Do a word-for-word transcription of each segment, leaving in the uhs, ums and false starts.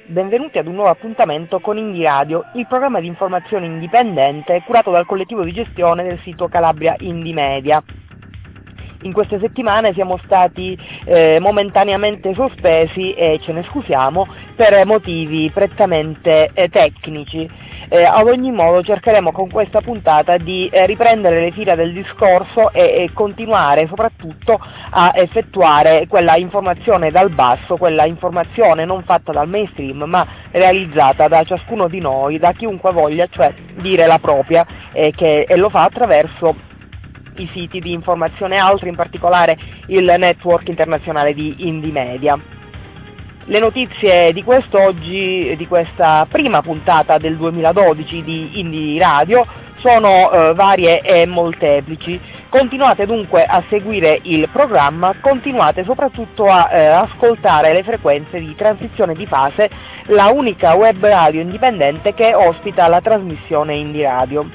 Benvenuti ad un nuovo appuntamento con Indie Radio, il programma di informazione indipendente curato dal collettivo di gestione del sito Calabria Indie Media. In queste settimane siamo stati eh, momentaneamente sospesi e ce ne scusiamo per motivi prettamente eh, tecnici. Eh, ad ogni modo cercheremo con questa puntata di eh, riprendere le fila del discorso e, e continuare soprattutto a effettuare quella informazione dal basso, quella informazione non fatta dal mainstream ma realizzata da ciascuno di noi, da chiunque voglia, cioè dire la propria, eh, che, e lo fa attraverso i siti di informazione altri, in particolare il network internazionale di Indie Media. Le notizie di quest'oggi, di questa prima puntata del duemiladodici di Indie Radio, sono eh, varie e molteplici. Continuate dunque a seguire il programma, continuate soprattutto a eh, ascoltare le frequenze di Transizione di Fase, la unica web radio indipendente che ospita la trasmissione Indie Radio.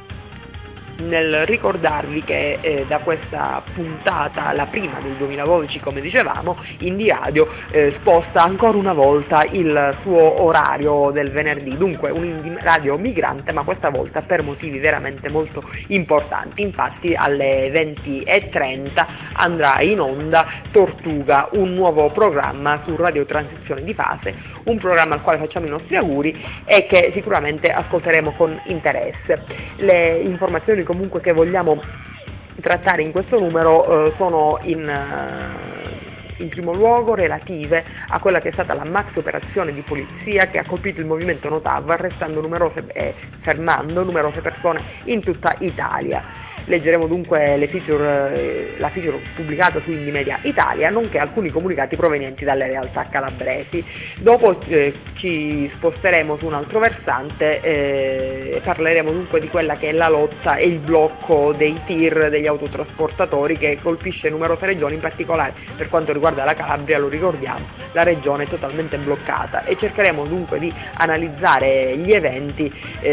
Nel ricordarvi che eh, da questa puntata, la prima del duemiladodici come dicevamo, Indie Radio eh, sposta ancora una volta il suo orario del venerdì, dunque un Indie Radio migrante, ma questa volta per motivi veramente molto importanti. Infatti alle venti e trenta andrà in onda Tortuga, un nuovo programma su Radio Transizione di Fase, un programma al quale facciamo i nostri auguri e che sicuramente ascolteremo con interesse. Le informazioni comunque che vogliamo trattare in questo numero eh, sono in, uh, in primo luogo relative a quella che è stata la maxi operazione di polizia che ha colpito il movimento No T A V, arrestando numerose e eh, fermando numerose persone in tutta Italia. Leggeremo dunque le feature, la feature pubblicata su Indie Media Italia, nonché alcuni comunicati provenienti dalle realtà calabresi. Dopo eh, ci sposteremo su un altro versante e eh, parleremo dunque di quella che è la lotta e il blocco dei tir, degli autotrasportatori, che colpisce numerose regioni, in particolare per quanto riguarda la Calabria, lo ricordiamo, la regione è totalmente bloccata, e cercheremo dunque di analizzare gli eventi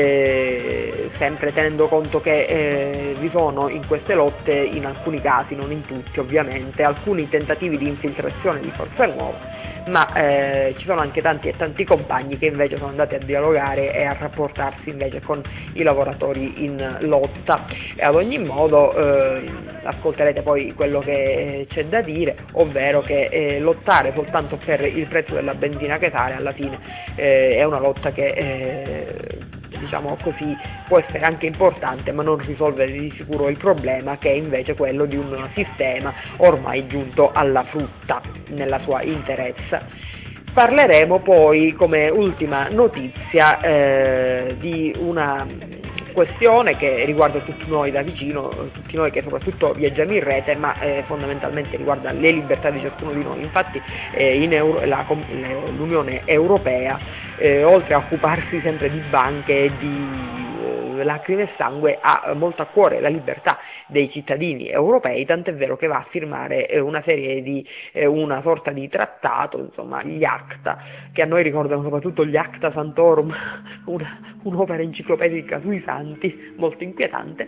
eh, sempre tenendo conto che eh, vi sono in queste lotte, in alcuni casi, non in tutti ovviamente, alcuni tentativi di infiltrazione di forze nuove, ma eh, ci sono anche tanti e tanti compagni che invece sono andati a dialogare e a rapportarsi invece con i lavoratori in lotta. E ad ogni modo eh, ascolterete poi quello che c'è da dire, ovvero che eh, lottare soltanto per il prezzo della benzina che sale alla fine eh, è una lotta che eh, diciamo così può essere anche importante, ma non risolve di sicuro il problema, che è invece quello di un sistema ormai giunto alla frutta nella sua interezza. Parleremo poi come ultima notizia eh, di una questione che riguarda tutti noi da vicino, tutti noi che soprattutto viaggiamo in rete, ma eh, fondamentalmente riguarda le libertà di ciascuno di noi. Infatti eh, in Euro, la, l'Unione Europea, eh, oltre a occuparsi sempre di banche e di lacrime e sangue, ha molto a cuore la libertà dei cittadini europei, tant'è vero che va a firmare eh, una serie di eh, una sorta di trattato, insomma gli ACTA, che a noi ricordano soprattutto gli Acta Santorum, una, un'opera enciclopedica sui santi molto inquietante.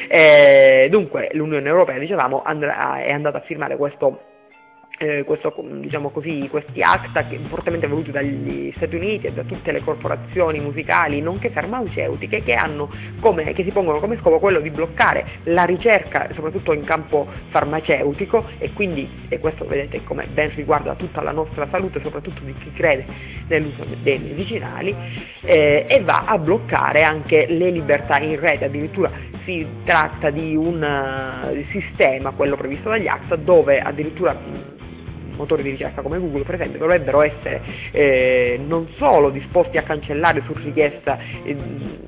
Eh, dunque l'Unione Europea, dicevamo, andrà, è andata a firmare questo Eh, questo, diciamo così, questi ACTA che, fortemente voluti dagli Stati Uniti e da tutte le corporazioni musicali nonché farmaceutiche, che, hanno come, che si pongono come scopo quello di bloccare la ricerca soprattutto in campo farmaceutico, e quindi, e questo vedete come ben riguarda tutta la nostra salute, soprattutto di chi crede nell'uso dei medicinali, eh, e va a bloccare anche le libertà in rete. Addirittura si tratta di un uh, sistema, quello previsto dagli ACTA, dove addirittura motori di ricerca come Google per esempio dovrebbero essere eh, non solo disposti a cancellare su richiesta eh,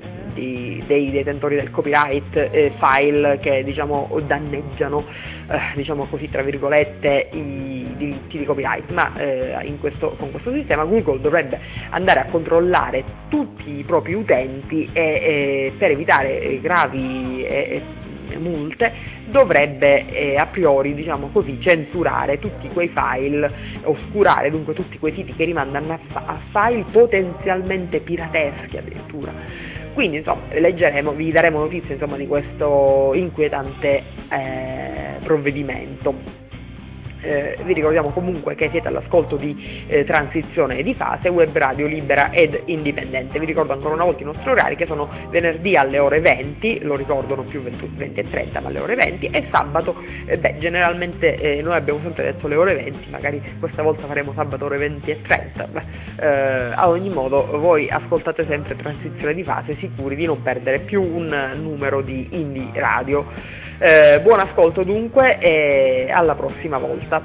di, dei detentori del copyright eh, file che diciamo danneggiano eh, diciamo così tra virgolette i diritti di copyright, ma eh, in questo, con questo sistema Google dovrebbe andare a controllare tutti i propri utenti e, e per evitare gravi e, e multe dovrebbe eh, a priori, diciamo così, censurare tutti quei file, oscurare dunque tutti quei siti che rimandano a, fa- a file potenzialmente pirateschi addirittura. Quindi insomma leggeremo, vi daremo notizie insomma di questo inquietante eh, provvedimento. Eh, vi ricordiamo comunque che siete all'ascolto di eh, Transizione di Fase, web radio libera ed indipendente. Vi ricordo ancora una volta i nostri orari, che sono venerdì alle ore venti, lo ricordo non più venti e trenta ma alle ore venti, e sabato, eh, beh generalmente eh, noi abbiamo sempre detto le ore venti, magari questa volta faremo sabato ore venti e trenta, beh, eh, ad ogni modo voi ascoltate sempre Transizione di Fase, sicuri di non perdere più un numero di Indie Radio. Eh, buon ascolto dunque e alla prossima volta.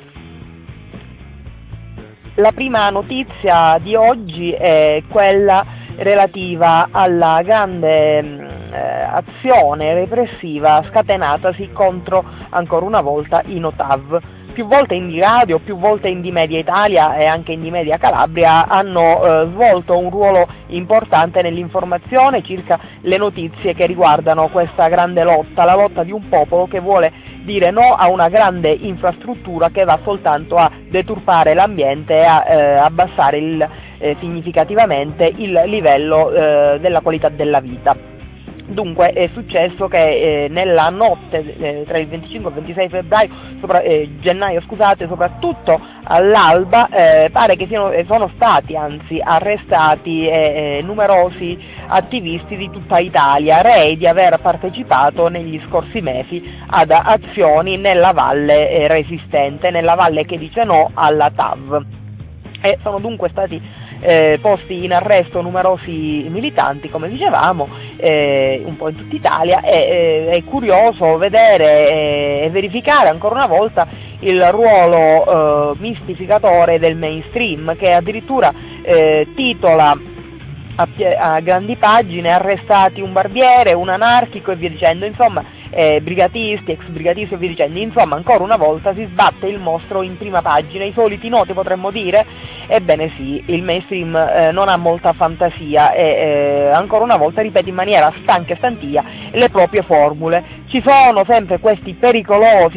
La prima notizia di oggi è quella relativa alla grande eh, azione repressiva scatenatasi contro, ancora una volta, i Notav. Più volte Indie Radio, più volte Indie Media Italia e anche Indie Media Calabria hanno eh, svolto un ruolo importante nell'informazione circa le notizie che riguardano questa grande lotta, la lotta di un popolo che vuole dire no a una grande infrastruttura che va soltanto a deturpare l'ambiente e a eh, abbassare il, eh, significativamente il livello eh, della qualità della vita. Dunque è successo che eh, nella notte eh, tra il venticinque e il ventisei febbraio, sopra, eh, gennaio scusate, soprattutto all'alba, eh, pare che siano, eh, sono stati anzi arrestati eh, eh, numerosi attivisti di tutta Italia, rei di aver partecipato negli scorsi mesi ad azioni nella valle eh, resistente, nella valle che dice no alla T A V. E sono dunque stati Eh, posti in arresto numerosi militanti, come dicevamo, eh, un po' in tutta Italia, e eh, è curioso vedere eh, e verificare ancora una volta il ruolo eh, mistificatore del mainstream, che addirittura eh, titola a, a grandi pagine: arrestati un barbiere, un anarchico e via dicendo, insomma eh, brigatisti, ex brigatisti e via dicendo, insomma ancora una volta si sbatte il mostro in prima pagina, i soliti noti potremmo dire. Ebbene sì, il mainstream eh, non ha molta fantasia e eh, ancora una volta ripete in maniera stanca e stantia le proprie formule. Ci sono sempre questi pericolosi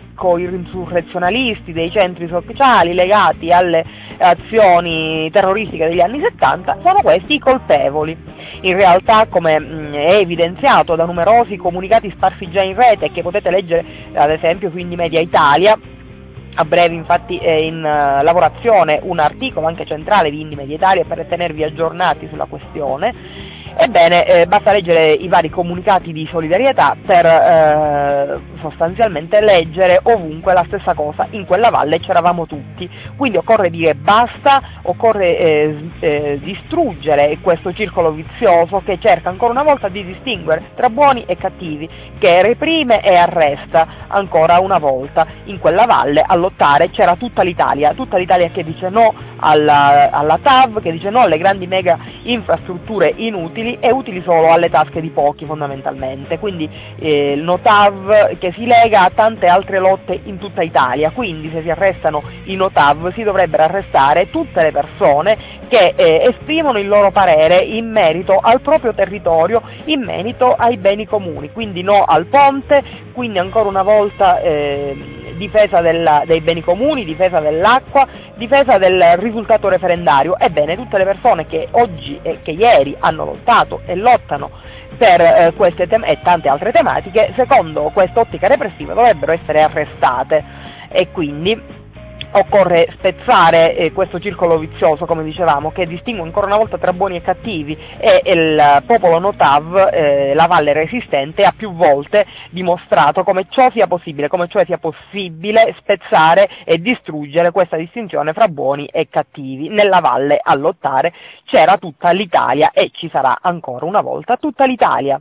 anarco-insurrezionalisti dei centri sociali legati alle azioni terroristiche degli anni settanta, sono questi i colpevoli. In realtà, come mh, è evidenziato da numerosi comunicati sparsi già in rete, che potete leggere ad esempio su Indie Media Italia, a breve infatti è in uh, lavorazione un articolo anche centrale di Indie Media Italia per tenervi aggiornati sulla questione. Ebbene, eh, basta leggere i vari comunicati di solidarietà per eh, sostanzialmente leggere ovunque la stessa cosa: in quella valle c'eravamo tutti. Quindi occorre dire basta, occorre eh, eh, distruggere questo circolo vizioso che cerca ancora una volta di distinguere tra buoni e cattivi, che reprime e arresta ancora una volta. In quella valle a lottare c'era tutta l'Italia, tutta l'Italia che dice no alla, alla T A V, che dice no alle grandi mega infrastrutture inutili e utili solo alle tasche di pochi fondamentalmente. Quindi eh, il No T A V che si lega a tante altre lotte in tutta Italia. Quindi se si arrestano i No T A V si dovrebbero arrestare tutte le persone che eh, esprimono il loro parere in merito al proprio territorio, in merito ai beni comuni. Quindi no al ponte, quindi ancora una volta eh, difesa della, dei beni comuni, difesa dell'acqua, difesa del risultato referendario. Ebbene, tutte le persone che oggi e che ieri hanno lottato e lottano per eh, queste tem- e tante altre tematiche, secondo quest'ottica repressiva, dovrebbero essere arrestate. E quindi occorre spezzare eh, questo circolo vizioso, come dicevamo, che distingue ancora una volta tra buoni e cattivi, e il popolo No T A V, eh, la Valle Resistente, ha più volte dimostrato come ciò sia possibile, come cioè sia possibile spezzare e distruggere questa distinzione fra buoni e cattivi. Nella valle a lottare c'era tutta l'Italia e ci sarà ancora una volta tutta l'Italia.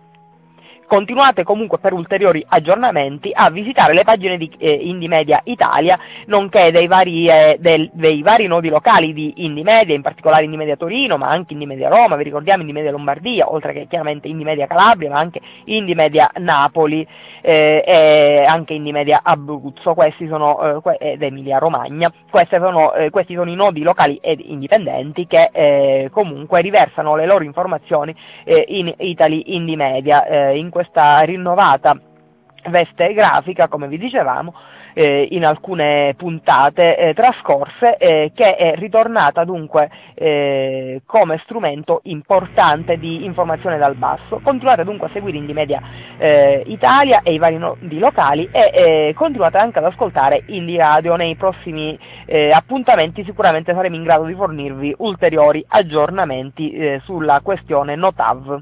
Continuate comunque per ulteriori aggiornamenti a visitare le pagine di eh, Indie Media Italia, nonché dei vari, eh, del, dei vari nodi locali di Indie Media, in particolare Indie Media Torino, ma anche Indie Media Roma, vi ricordiamo Indie Media Lombardia, oltre che chiaramente Indie Media Calabria, ma anche Indie Media Napoli eh, e anche Indie Media Abruzzo, questi sono, eh, ed Emilia Romagna. Questi sono, eh, questi sono i nodi locali ed indipendenti che eh, comunque riversano le loro informazioni eh, in Italy Indie Media. Eh, in questa rinnovata veste grafica, come vi dicevamo, eh, in alcune puntate eh, trascorse, eh, che è ritornata dunque eh, come strumento importante di informazione dal basso. Continuate dunque a seguire Indymedia eh, Italia e i vari nodi locali e eh, continuate anche ad ascoltare Indy Radio. Nei prossimi eh, appuntamenti sicuramente saremo in grado di fornirvi ulteriori aggiornamenti eh, sulla questione Notav.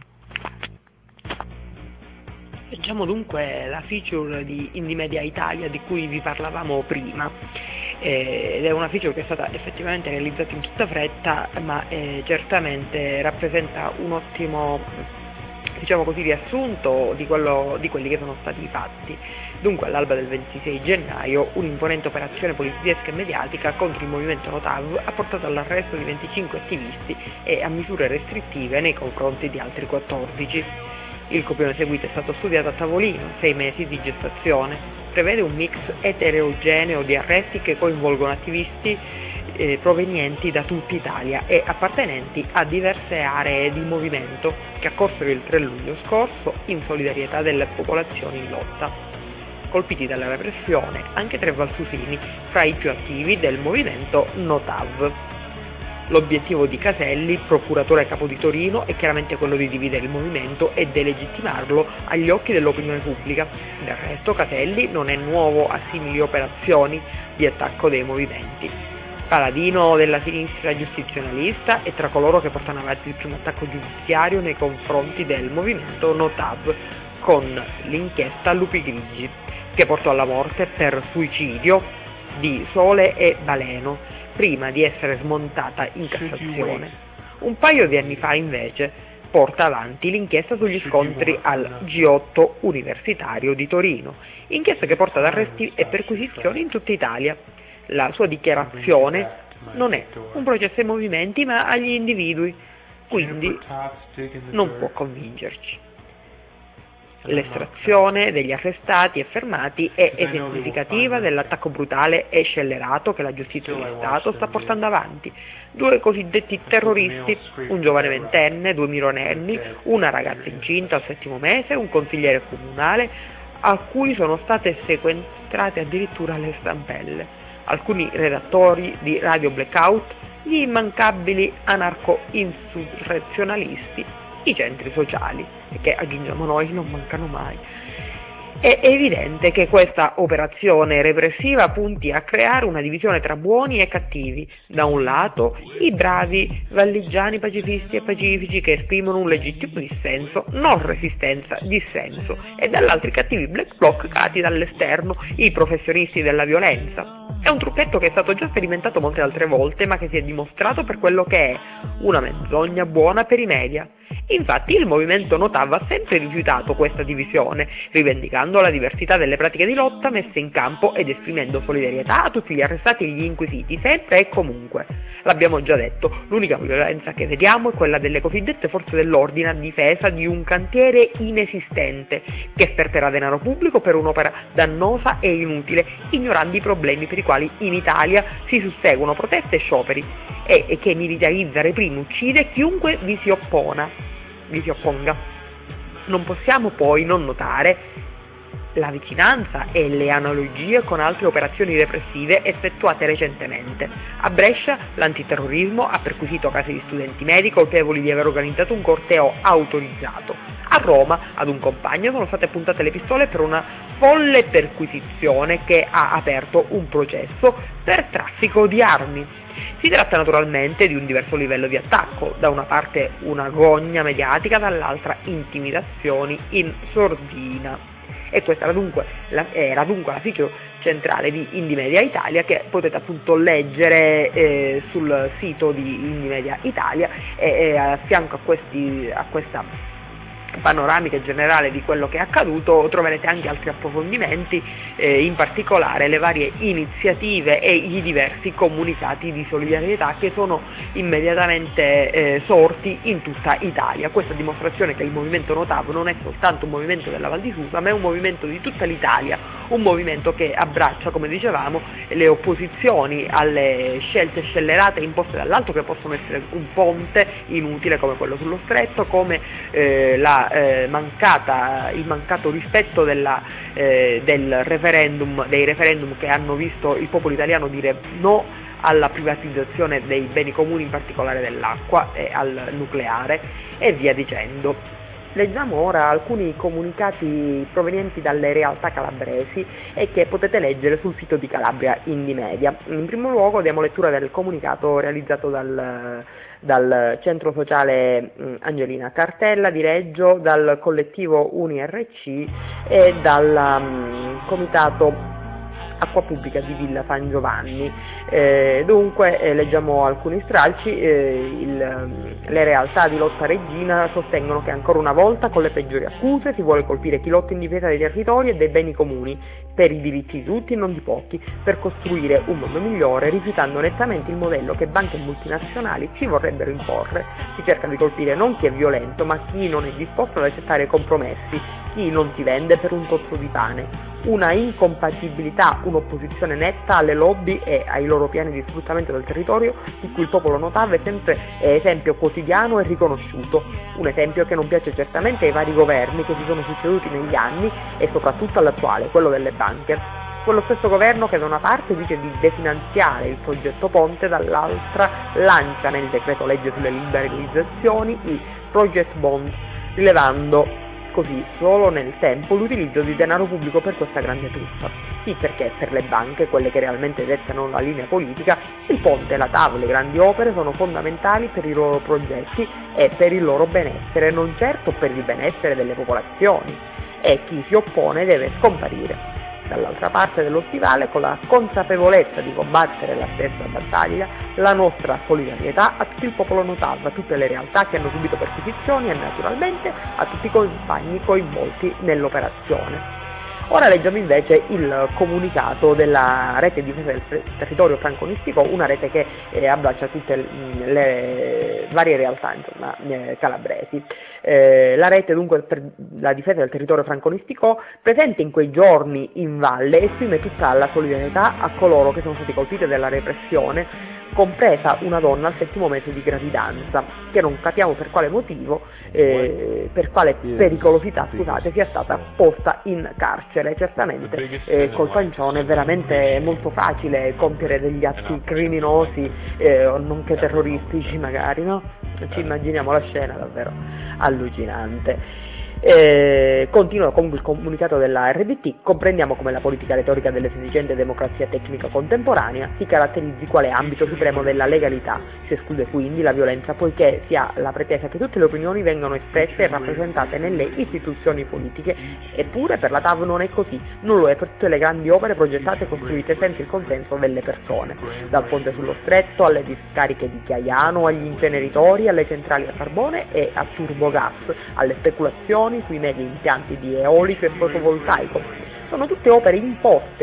Leggiamo dunque la feature di Indymedia Italia di cui vi parlavamo prima, eh, ed è una feature che è stata effettivamente realizzata in tutta fretta, ma eh, certamente rappresenta un ottimo, diciamo così, riassunto di, quello, di quelli che sono stati i fatti. Dunque, all'alba del ventisei gennaio, un'imponente operazione poliziesca e mediatica contro il movimento Notav ha portato all'arresto di venticinque attivisti e a misure restrittive nei confronti di altri quattordici. Il copione seguito è stato studiato a tavolino, sei mesi di gestazione. Prevede un mix eterogeneo di arresti che coinvolgono attivisti eh, provenienti da tutta Italia e appartenenti a diverse aree di movimento che accorsero il tre luglio scorso in solidarietà delle popolazioni in lotta. Colpiti dalla repressione anche tre valsusini fra i più attivi del movimento Notav. L'obiettivo di Caselli, procuratore capo di Torino, è chiaramente quello di dividere il movimento e delegittimarlo agli occhi dell'opinione pubblica. Del resto Caselli non è nuovo a simili operazioni di attacco dei movimenti. Paladino della sinistra giustizionalista e tra coloro che portano avanti il primo attacco giudiziario nei confronti del movimento Notav con l'inchiesta Lupi Grigi, che portò alla morte per suicidio di Sole e Baleno, prima di essere smontata in Cassazione. Un paio di anni fa, invece, porta avanti l'inchiesta sugli scontri al G otto universitario di Torino, inchiesta che porta ad arresti e perquisizioni in tutta Italia. La sua dichiarazione non è un processo ai movimenti ma agli individui, quindi non può convincerci. L'estrazione degli arrestati e fermati è esemplificativa dell'attacco brutale e scellerato che la giustizia di Stato sta portando avanti. Due cosiddetti terroristi, un giovane ventenne, due minorenni, una ragazza incinta al settimo mese, un consigliere comunale, a cui sono state sequestrate addirittura le stampelle, alcuni redattori di Radio Blackout, gli immancabili anarco-insurrezionalisti, i centri sociali, che aggiungiamo noi non mancano mai. È evidente che questa operazione repressiva punti a creare una divisione tra buoni e cattivi. Da un lato i bravi valligiani pacifisti e pacifici che esprimono un legittimo dissenso, non resistenza, dissenso, e dall'altro i cattivi black bloc creati dall'esterno, i professionisti della violenza. È un trucchetto che è stato già sperimentato molte altre volte, ma che si è dimostrato per quello che è, una menzogna buona per i media. Infatti il movimento Notav ha sempre rifiutato questa divisione, rivendicando la diversità delle pratiche di lotta messe in campo ed esprimendo solidarietà a tutti gli arrestati e gli inquisiti, sempre e comunque. L'abbiamo già detto, l'unica violenza che vediamo è quella delle cosiddette forze dell'ordine a difesa di un cantiere inesistente, che sperperà denaro pubblico per un'opera dannosa e inutile, ignorando i problemi per i quali in Italia si susseguono proteste e scioperi, e, e che militarizza, reprime, uccide chiunque vi si oppona. vi si opponga. Non possiamo poi non notare la vicinanza e le analogie con altre operazioni repressive effettuate recentemente. A Brescia l'antiterrorismo ha perquisito case di studenti medi colpevoli di aver organizzato un corteo autorizzato. A Roma ad un compagno sono state puntate le pistole per una folle perquisizione che ha aperto un processo per traffico di armi. Si tratta naturalmente di un diverso livello di attacco, da una parte una gogna mediatica, dall'altra intimidazioni in sordina. E questa era dunque la, era dunque la feature centrale di Indymedia Italia, che potete appunto leggere eh, sul sito di Indymedia Italia, e, e a fianco a, questi, a questa panoramica generale di quello che è accaduto troverete anche altri approfondimenti, eh, in particolare le varie iniziative e i diversi comunicati di solidarietà che sono immediatamente eh, sorti in tutta Italia. Questa dimostrazione che il movimento Notav non è soltanto un movimento della Val di Susa, ma è un movimento di tutta l'Italia, un movimento che abbraccia, come dicevamo, le opposizioni alle scelte scellerate imposte dall'alto, che possono essere un ponte inutile come quello sullo stretto, come eh, la la, eh, mancata, il mancato rispetto della, eh, del referendum, dei referendum che hanno visto il popolo italiano dire no alla privatizzazione dei beni comuni, in particolare dell'acqua e al nucleare, e via dicendo. Leggiamo ora alcuni comunicati provenienti dalle realtà calabresi e che potete leggere sul sito di Calabria Indymedia. In primo luogo diamo lettura del comunicato realizzato dal, dal centro sociale Angelina Cartella di Reggio, dal collettivo UniRC e dal um, comitato Acqua Pubblica di Villa San Giovanni. Eh, dunque eh, leggiamo alcuni stralci. Eh, il, le realtà di Lotta Regina sostengono che ancora una volta con le peggiori accuse si vuole colpire chi lotta in difesa dei territori e dei beni comuni per i diritti di tutti e non di pochi, per costruire un mondo migliore, rifiutando nettamente il modello che banche multinazionali ci vorrebbero imporre. Si cerca di colpire non chi è violento, ma chi non è disposto ad accettare compromessi, chi non si vende per un tozzo di pane. Una incompatibilità, un'opposizione netta alle lobby e ai loro piani di sfruttamento del territorio di cui il popolo notava è sempre è esempio quotidiano e riconosciuto, un esempio che non piace certamente ai vari governi che si sono succeduti negli anni e soprattutto all'attuale, quello delle banche. Quello stesso governo che da una parte dice di definanziare il progetto Ponte, dall'altra lancia nel decreto legge sulle liberalizzazioni i project bond, rilevando così solo nel tempo l'utilizzo di denaro pubblico per questa grande truffa. Sì, perché per le banche, quelle che realmente dettano la linea politica, il ponte, la T A V, le grandi opere sono fondamentali per i loro progetti e per il loro benessere, non certo per il benessere delle popolazioni, e chi si oppone deve scomparire. Dall'altra parte dello stivale, con la consapevolezza di combattere la stessa battaglia, la nostra solidarietà a tutto il popolo notav, a tutte le realtà che hanno subito perquisizioni e naturalmente a tutti i compagni coinvolti nell'operazione. Ora leggiamo invece il comunicato della rete di difesa del territorio franconistico, una rete che eh, abbraccia tutte le, le varie realtà insomma, eh, calabresi. Eh, la rete dunque per la difesa del territorio franconistico, presente in quei giorni in valle, esprime tutta la solidarietà a coloro che sono stati colpiti dalla repressione, compresa una donna al settimo mese di gravidanza, che non capiamo per quale motivo, eh, per quale pericolosità, scusate, sia stata posta in carcere. Certamente eh, col pancione è veramente molto facile compiere degli atti criminosi, eh, nonché terroristici magari, no? Ci immaginiamo la scena davvero allucinante. Eh, continua comunque il comunicato della R D T: comprendiamo come la politica retorica delle sedicente democrazia tecnica contemporanea si caratterizzi quale ambito supremo della legalità, si esclude quindi la violenza poiché si ha la pretesa che tutte le opinioni vengano espresse e rappresentate nelle istituzioni politiche, eppure per la T A V non è così, non lo è per tutte le grandi opere progettate e costruite senza il consenso delle persone, dal ponte sullo stretto alle discariche di Chiaiano, agli inceneritori, alle centrali a carbone e a turbogas, alle speculazioni sui mega impianti di eolico e fotovoltaico. Sono tutte opere imposte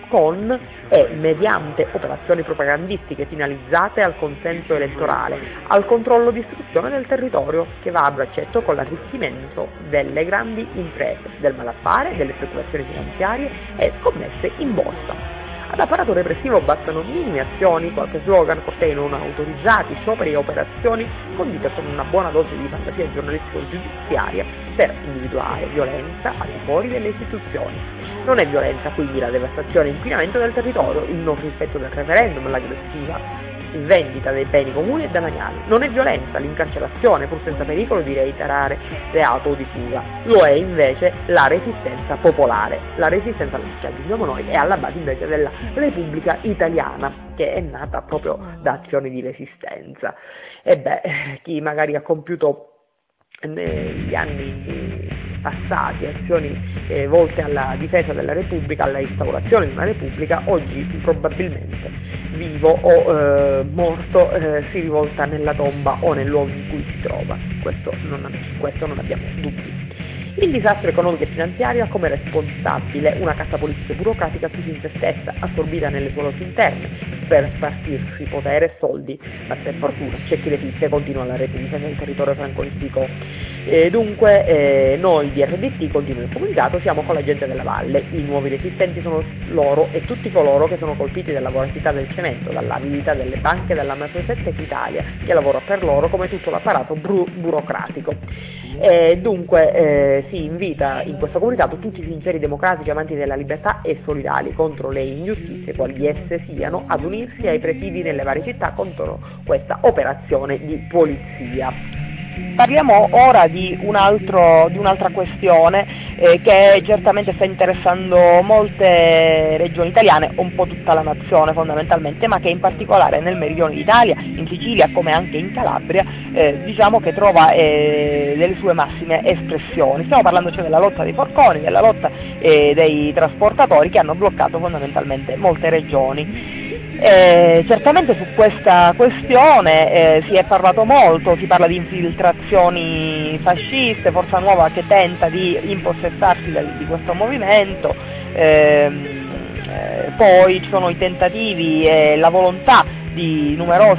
con e mediante operazioni propagandistiche finalizzate al consenso elettorale, al controllo di istruzione del territorio, che va a braccetto con l'arricchimento delle grandi imprese, del malaffare, delle speculazioni finanziarie e scommesse in borsa. Ad apparato repressivo bastano minime azioni, qualche slogan, cortei non autorizzati, scioperi e operazioni condite con una buona dose di fantasia giornalistico-giudiziaria per individuare violenza al di fuori delle istituzioni. Non è violenza quindi la devastazione e inquinamento del territorio, il non rispetto del referendum, l'aggressiva vendita dei beni comuni e demaniali. Non è violenza l'incarcerazione, pur senza pericolo di reiterare reato o di fuga. Lo è invece la resistenza popolare. La resistenza, ci aggiungiamo noi, è alla base invece della Repubblica Italiana, che è nata proprio da azioni di resistenza. E beh, chi magari ha compiuto negli anni passati azioni eh, volte alla difesa della Repubblica, alla instaurazione di una Repubblica, oggi probabilmente vivo o eh, morto eh, si rivolta nella tomba o nel luogo in cui si trova. Questo non, questo non abbiamo dubbi. Il disastro economico e finanziario ha come responsabile una cassa politica e burocratica chiusa in se stessa, assorbita nelle sue lotte interne, per spartirsi potere e soldi, ma per fortuna c'è chi resiste, continua la rete di difesa del territorio franconistico E dunque eh, noi di R D T, continua il comunicato, siamo con la gente della valle, i nuovi resistenti sono loro e tutti coloro che sono colpiti dalla voracità del cemento, dall'avidità delle banche, dalla Macroset Italia che lavora per loro come tutto l'apparato bru- burocratico. E dunque eh, si invita in questo comunicato tutti i sinceri democratici amanti della libertà e solidali contro le ingiustizie quali esse siano ad unirsi ai presidi nelle varie città contro questa operazione di polizia. Parliamo ora di, un altro, di un'altra questione eh, che certamente sta interessando molte regioni italiane, un po' tutta la nazione fondamentalmente, ma che in particolare nel meridione d'Italia, in Sicilia come anche in Calabria, eh, diciamo che trova eh, delle sue massime espressioni. Stiamo parlando cioè della lotta dei forconi, della lotta eh, dei trasportatori che hanno bloccato fondamentalmente molte regioni. Eh, certamente su questa questione eh, si è parlato molto, si parla di infiltrazioni fasciste, Forza Nuova che tenta di impossessarsi del, di questo movimento, ehm, eh, poi ci sono i tentativi e la volontà di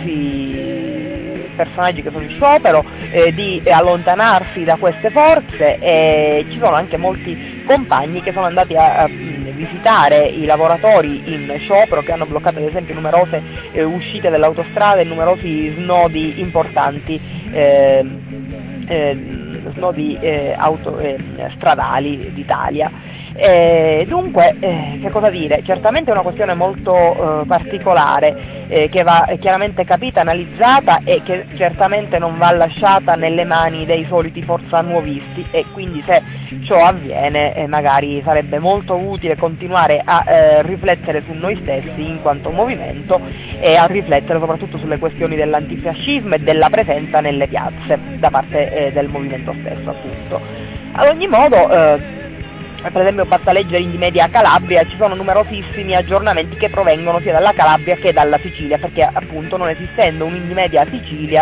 numerosi personaggi che sono in sciopero eh, di allontanarsi da queste forze, e ci sono anche molti compagni che sono andati a, a visitare i lavoratori in sciopero, che hanno bloccato ad esempio numerose eh, uscite dell'autostrada e numerosi snodi importanti, eh, eh, snodi eh, auto, eh, stradali d'Italia. Eh, dunque, eh, che cosa dire? Certamente è una questione molto eh, particolare eh, che va chiaramente capita, analizzata e che certamente non va lasciata nelle mani dei soliti forzanuovisti, e quindi se ciò avviene eh, magari sarebbe molto utile continuare a eh, riflettere su noi stessi in quanto movimento e a riflettere soprattutto sulle questioni dell'antifascismo e della presenza nelle piazze da parte eh, del movimento stesso, appunto. Ad ogni modo, eh, per esempio basta leggere in Media Calabria, ci sono numerosissimi aggiornamenti che provengono sia dalla Calabria che dalla Sicilia, perché appunto non esistendo un Indymedia Sicilia,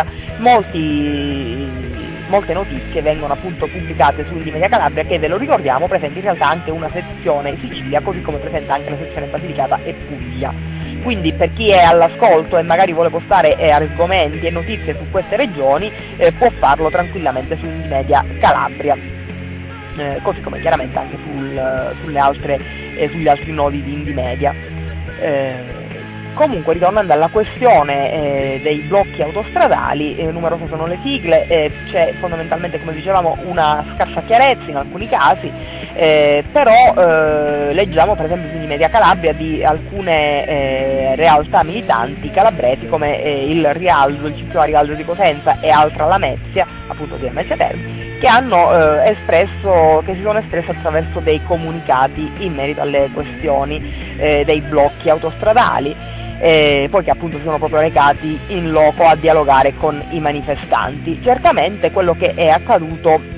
molti, molte notizie vengono appunto pubblicate su Indymedia Calabria, che ve lo ricordiamo presenta in realtà anche una sezione Sicilia, così come presenta anche la sezione Basilicata e Puglia. Quindi per chi è all'ascolto e magari vuole postare eh, argomenti e notizie su queste regioni eh, può farlo tranquillamente su Indymedia Calabria. Eh, così come chiaramente anche sul, sulle altre, eh, sugli altri nodi di Indymedia. Eh, comunque, ritornando alla questione eh, dei blocchi autostradali, eh, numerose sono le sigle, eh, c'è fondamentalmente, come dicevamo, una scarsa chiarezza in alcuni casi, eh, però eh, leggiamo per esempio su Indymedia Calabria di alcune eh, realtà militanti calabresi come eh, il Rialzo, il C P O Rialzo di Cosenza e Altra Lamezia, appunto di Lamezia Terme, che hanno eh, espresso, che si sono espressi attraverso dei comunicati in merito alle questioni eh, dei blocchi autostradali, eh, poi che appunto si sono proprio recati in loco a dialogare con i manifestanti. Certamente quello che è accaduto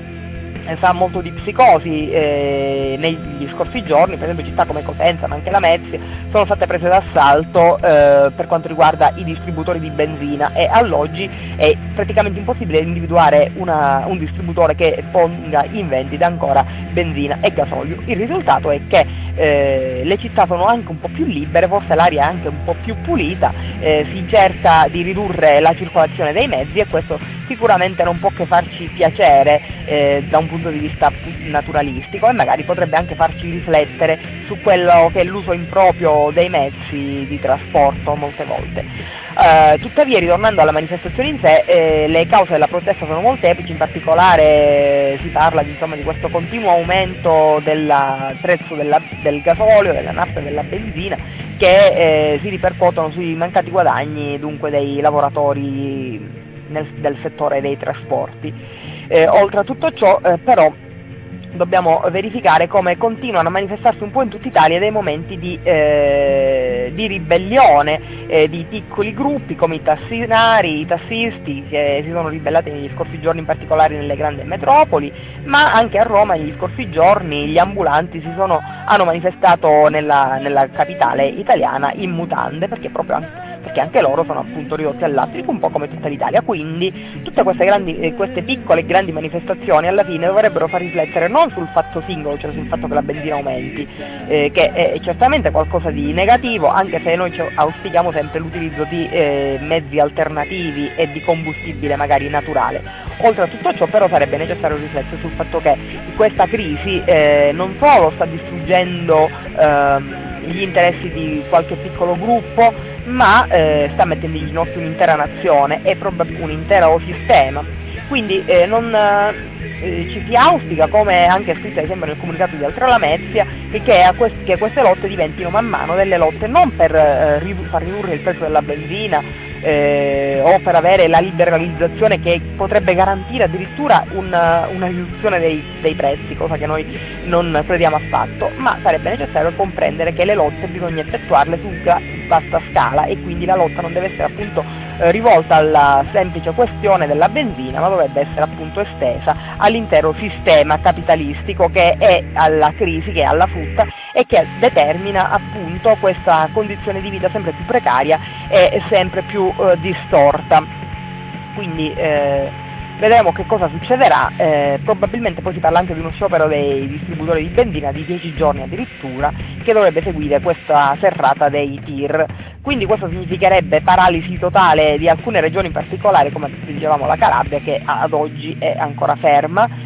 sa molto di psicosi, eh, negli scorsi giorni, per esempio città come Cosenza ma anche Lamezia sono state prese d'assalto eh, per quanto riguarda i distributori di benzina, e all'oggi è praticamente impossibile individuare una, un distributore che ponga in vendita ancora benzina e gasolio. Il risultato è che eh, le città sono anche un po' più libere, forse l'aria è anche un po' più pulita, eh, si cerca di ridurre la circolazione dei mezzi, e questo sicuramente non può che farci piacere eh, da un punto di vista naturalistico, e magari potrebbe anche farci riflettere su quello che è l'uso improprio dei mezzi di trasporto molte volte. Uh, tuttavia, ritornando alla manifestazione in sé, eh, le cause della protesta sono molteplici, in particolare eh, si parla di, insomma, di questo continuo aumento del prezzo della, del gasolio, della nafta e della benzina, che eh, si ripercuotono sui mancati guadagni dunque dei lavoratori nel, del settore dei trasporti. Eh, oltre a tutto ciò, eh, però, dobbiamo verificare come continuano a manifestarsi un po' in tutta Italia dei momenti di, eh, di ribellione eh, di piccoli gruppi come i tassinari, i tassisti che si sono ribellati negli scorsi giorni, in particolare nelle grandi metropoli, ma anche a Roma negli scorsi giorni gli ambulanti si sono, hanno manifestato nella, nella capitale italiana in mutande, perché proprio anche perché anche loro sono appunto ridotti al lastrico, un po' come tutta l'Italia. Quindi tutte queste, grandi, eh, queste piccole e grandi manifestazioni alla fine dovrebbero far riflettere non sul fatto singolo, cioè sul fatto che la benzina aumenti, eh, che è certamente qualcosa di negativo, anche se noi auspichiamo sempre l'utilizzo di eh, mezzi alternativi e di combustibile magari naturale. Oltre a tutto ciò però sarebbe necessario riflettere sul fatto che questa crisi eh, non solo sta distruggendo ehm, gli interessi di qualche piccolo gruppo, ma eh, sta mettendo in ginocchio un'intera nazione e probabilmente un intero sistema. Quindi eh, non, eh, ci si auspica, come anche scritto ad esempio nel comunicato di Altra Lamezia, che, a quest- che queste lotte diventino man mano delle lotte non per eh, ridu- far ridurre il prezzo della benzina eh, o per avere la liberalizzazione che potrebbe garantire addirittura una, una riduzione dei, dei prezzi, cosa che noi non crediamo affatto, ma sarebbe necessario comprendere che le lotte bisogna effettuarle su vasta scala e quindi la lotta non deve essere appunto eh, rivolta alla semplice questione della benzina, ma dovrebbe essere appunto estesa all'intero sistema capitalistico che è alla crisi, che è alla frutta e che determina appunto questa condizione di vita sempre più precaria e sempre più eh, distorta. Quindi eh, vedremo che cosa succederà, eh, probabilmente poi si parla anche di uno sciopero dei distributori di benzina di dieci giorni addirittura, che dovrebbe seguire questa serrata dei tir. Quindi questo significherebbe paralisi totale di alcune regioni in particolare, come dicevamo la Calabria, che ad oggi è ancora ferma,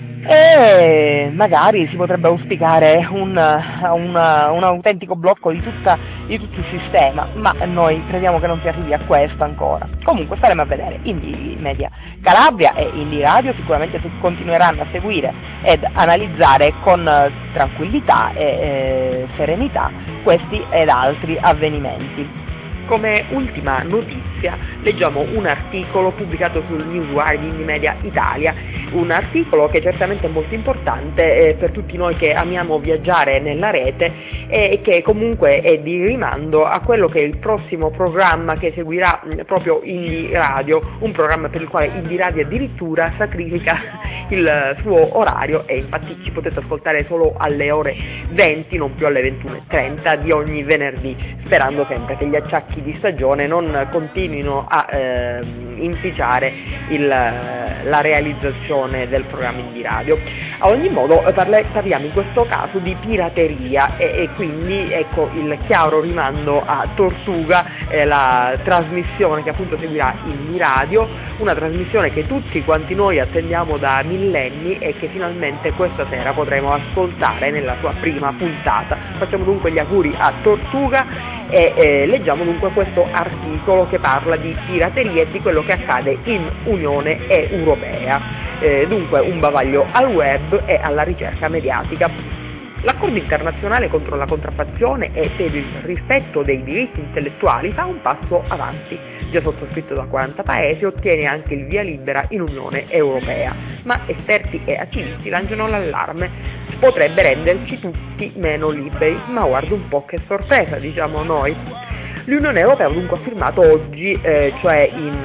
e magari si potrebbe auspicare un, un, un autentico blocco di, tutta, di tutto il sistema, ma noi crediamo che non si arrivi a questo ancora. Comunque staremo a vedere. Indie Media Calabria e Indie Radio sicuramente continueranno a seguire ed analizzare con tranquillità e eh, serenità questi ed altri avvenimenti. Come ultima notizia leggiamo un articolo pubblicato sul Newswire di Indie Media Italia, un articolo che certamente è molto importante eh, per tutti noi che amiamo viaggiare nella rete e che comunque è di rimando a quello che è il prossimo programma che seguirà mh, proprio Indie Radio, un programma per il quale Indie Radio addirittura sacrifica il suo orario e infatti ci potete ascoltare solo alle ore venti, non più alle ventuno e trenta di ogni venerdì, sperando sempre che gli acciacchi di stagione non continuino a eh, inficiare il, la realizzazione del programma Indie Radio. A ogni modo parle, parliamo in questo caso di pirateria e, e quindi ecco il chiaro rimando a Tortuga, eh, la trasmissione che appunto seguirà Indie Radio, una trasmissione che tutti quanti noi attendiamo da millenni e che finalmente questa sera potremo ascoltare nella sua prima puntata. Facciamo dunque gli auguri a Tortuga e eh, leggiamo dunque questo articolo che parla di pirateria e di quello che accade in Unione Europea, eh, dunque un bavaglio al web e alla ricerca mediatica. L'accordo internazionale contro la contraffazione e per il rispetto dei diritti intellettuali fa un passo avanti, già sottoscritto da quaranta paesi, ottiene anche il via libera in Unione Europea, ma esperti e attivisti lanciano l'allarme. Potrebbe renderci tutti meno liberi, ma guarda un po' che sorpresa, diciamo noi. L'Unione Europea dunque ha firmato oggi, eh, cioè in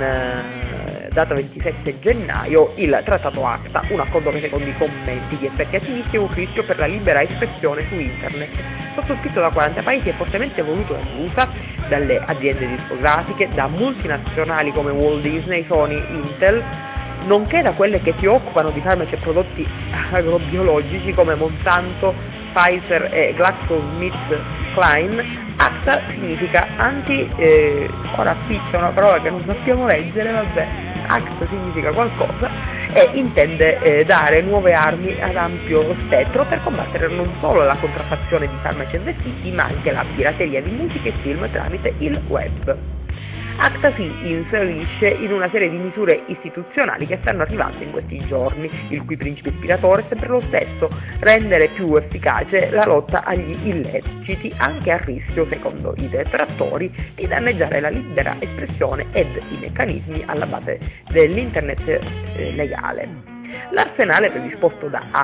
eh, data ventisette gennaio, il Trattato ACTA, un accordo che secondo i commenti di esperti attivisti è un rischio per la libera espressione su Internet. Sottoscritto da quaranta paesi e fortemente voluto dagli U S A, dalle aziende discografiche, da multinazionali come Walt Disney, Sony, Intel, nonché da quelle che si occupano di farmaci e prodotti agrobiologici come Monsanto, Pfizer e GlaxoSmithKline. ACTA significa anti, eh, ora qui c'è una parola che non sappiamo leggere, vabbè, ACTA significa qualcosa e intende eh, dare nuove armi ad ampio spettro per combattere non solo la contraffazione di farmaci e vestiti, ma anche la pirateria di musica e film tramite il web. ACTA si inserisce in una serie di misure istituzionali che stanno arrivando in questi giorni, il cui principio ispiratore è sempre lo stesso: rendere più efficace la lotta agli illeciti, anche a rischio, secondo i detrattori, di danneggiare la libera espressione ed i meccanismi alla base dell'internet eh, legale. L'arsenale predisposto da ACTA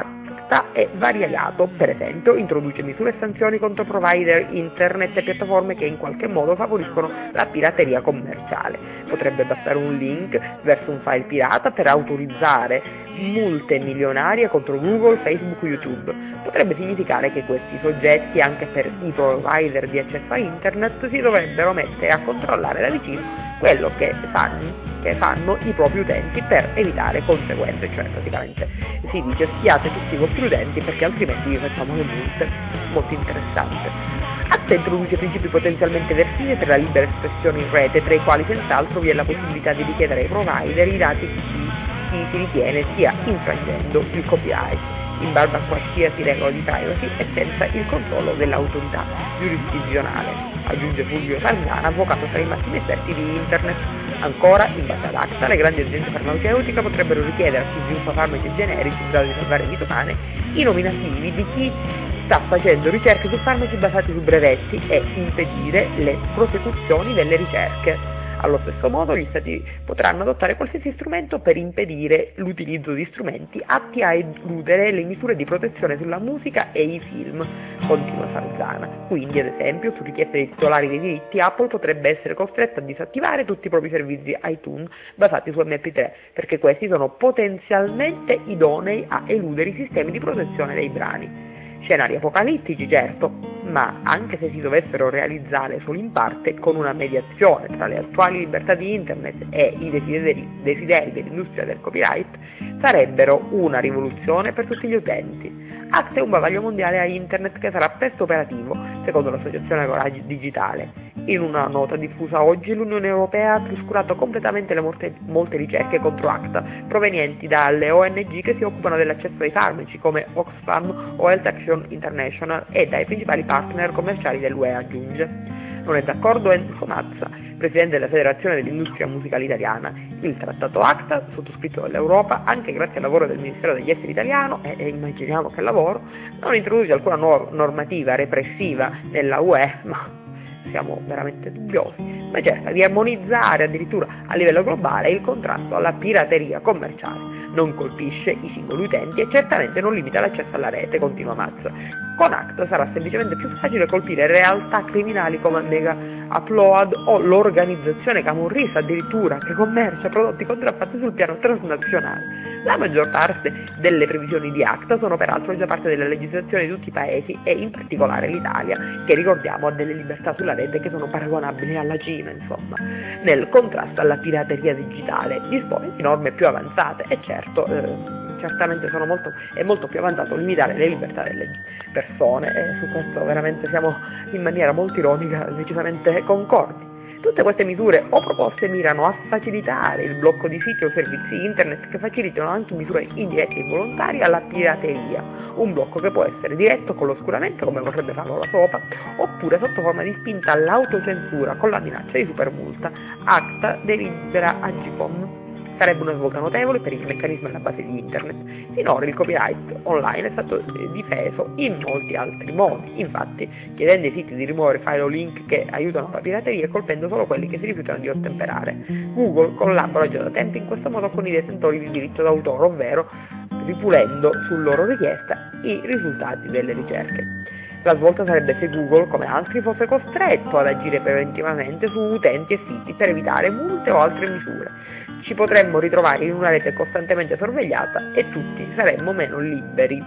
realtà è variato, per esempio introduce misure e sanzioni contro provider internet e piattaforme che in qualche modo favoriscono la pirateria commerciale. Potrebbe bastare un link verso un file pirata per autorizzare multe milionarie contro Google, Facebook, YouTube. Potrebbe significare che questi soggetti, anche per i provider di accesso a internet, si dovrebbero mettere a controllare da vicino quello che fanno, che fanno i propri utenti per evitare conseguenze, cioè praticamente si dice spiate tutti i vostri utenti perché altrimenti vi facciamo le multe. Molto interessante. ACTA introduce principi potenzialmente versivi per la libera espressione in rete, tra i quali senz'altro vi è la possibilità di richiedere ai provider i dati di chi, chi si ritiene stia infrangendo il copyright, in barba a qualsiasi regola di privacy e senza il controllo dell'autorità giurisdizionale, aggiunge Fulvio Salzana, avvocato tra i massimi esperti di internet. Ancora, in base ad ACTA, le grandi aziende farmaceutiche potrebbero richiedere a chi sviluppa farmaci generici in grado di salvare vite umane i nominativi di chi sta facendo ricerche su farmaci basati su brevetti e impedire le prosecuzioni delle ricerche. Allo stesso modo gli Stati potranno adottare qualsiasi strumento per impedire l'utilizzo di strumenti atti a eludere le misure di protezione sulla musica e i film, continua Salzana. Quindi, ad esempio, su richiesta dei titolari dei diritti, Apple potrebbe essere costretta a disattivare tutti i propri servizi iTunes basati su M P tre, perché questi sono potenzialmente idonei a eludere i sistemi di protezione dei brani. Scenari apocalittici, certo, ma anche se si dovessero realizzare solo in parte, con una mediazione tra le attuali libertà di internet e i desideri, desideri dell'industria del copyright, sarebbero una rivoluzione per tutti gli utenti. ACTA è un bavaglio mondiale a internet che sarà presto operativo, secondo l'associazione Agora Digitale. In una nota diffusa oggi, l'Unione Europea ha trascurato completamente le molte, molte ricerche contro ACTA provenienti dalle O N G che si occupano dell'accesso ai farmaci, come Oxfam o Health Action International, e dai principali partner commerciali dell'U E, aggiunge. Non è d'accordo Enzo Mazza, presidente della Federazione dell'Industria Musicale Italiana. Il trattato ACTA, sottoscritto dall'Europa, anche grazie al lavoro del Ministero degli Esteri italiano, e, e immaginiamo che lavoro, non introduce alcuna nuova normativa repressiva nella U E, ma siamo veramente dubbiosi, ma cerca di armonizzare addirittura a livello globale il contrasto alla pirateria commerciale. Non colpisce i singoli utenti e certamente non limita l'accesso alla rete, continua Mazza. Con ACTA sarà semplicemente più facile colpire realtà criminali come Mega Upload o l'organizzazione camorrista addirittura che commercia prodotti contraffatti sul piano transnazionale. La maggior parte delle previsioni di ACTA sono peraltro già parte della legislazione di tutti i paesi e in particolare l'Italia, che ricordiamo ha delle libertà sulla rete che sono paragonabili alla Cina, insomma. Nel contrasto alla pirateria digitale dispone di norme più avanzate e certo, eh, certamente sono molto, è molto più avanzato limitare le libertà delle persone e su questo veramente siamo in maniera molto ironica decisamente concordi. Tutte queste misure o proposte mirano a facilitare il blocco di siti o servizi internet che facilitano anche misure indirette e involontarie alla pirateria, un blocco che può essere diretto con l'oscuramento, come vorrebbe farlo la SOPA, oppure sotto forma di spinta all'autocensura con la minaccia di supermulta. ACTA delibera Agcom. Sarebbe una svolta notevole per il meccanismo alla base di internet. Finora il copyright online è stato difeso in molti altri modi, infatti chiedendo ai siti di rimuovere file o link che aiutano la pirateria e colpendo solo quelli che si rifiutano di ottemperare. Google collabora già da tempo in questo modo con i detentori di diritto d'autore, ovvero ripulendo su loro richiesta i risultati delle ricerche. La svolta sarebbe se Google, come altri, fosse costretto ad agire preventivamente su utenti e siti per evitare multe o altre misure. Ci potremmo ritrovare in una rete costantemente sorvegliata e tutti saremmo meno liberi.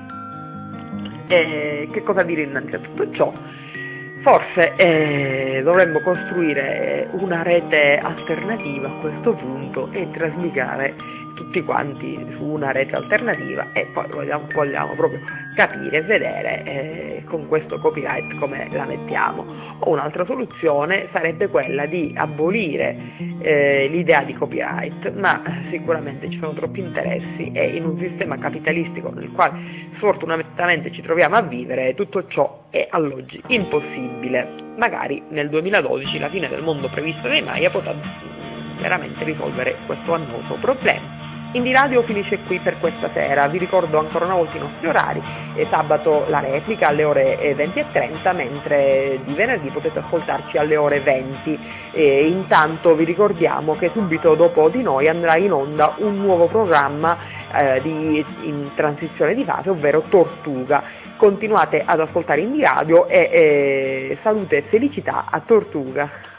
E che cosa dire innanzi a tutto ciò? Forse eh, dovremmo costruire una rete alternativa a questo punto e trasmigrare tutti quanti su una rete alternativa e poi vogliamo, vogliamo proprio capire e vedere eh, con questo copyright come la mettiamo. O un'altra soluzione sarebbe quella di abolire eh, l'idea di copyright, ma sicuramente ci sono troppi interessi e in un sistema capitalistico nel quale sfortunatamente ci troviamo a vivere tutto ciò è all'oggi impossibile. Magari nel duemiladodici la fine del mondo prevista dai Maya potrà veramente risolvere questo annoso problema. Indie Radio finisce qui per questa sera, vi ricordo ancora una volta i nostri orari, eh, sabato la replica alle ore venti e trenta, mentre di venerdì potete ascoltarci alle ore venti. E intanto vi ricordiamo che subito dopo di noi andrà in onda un nuovo programma eh, di, in transizione di fase, ovvero Tortuga. Continuate ad ascoltare Indie Radio e eh, salute e felicità a Tortuga.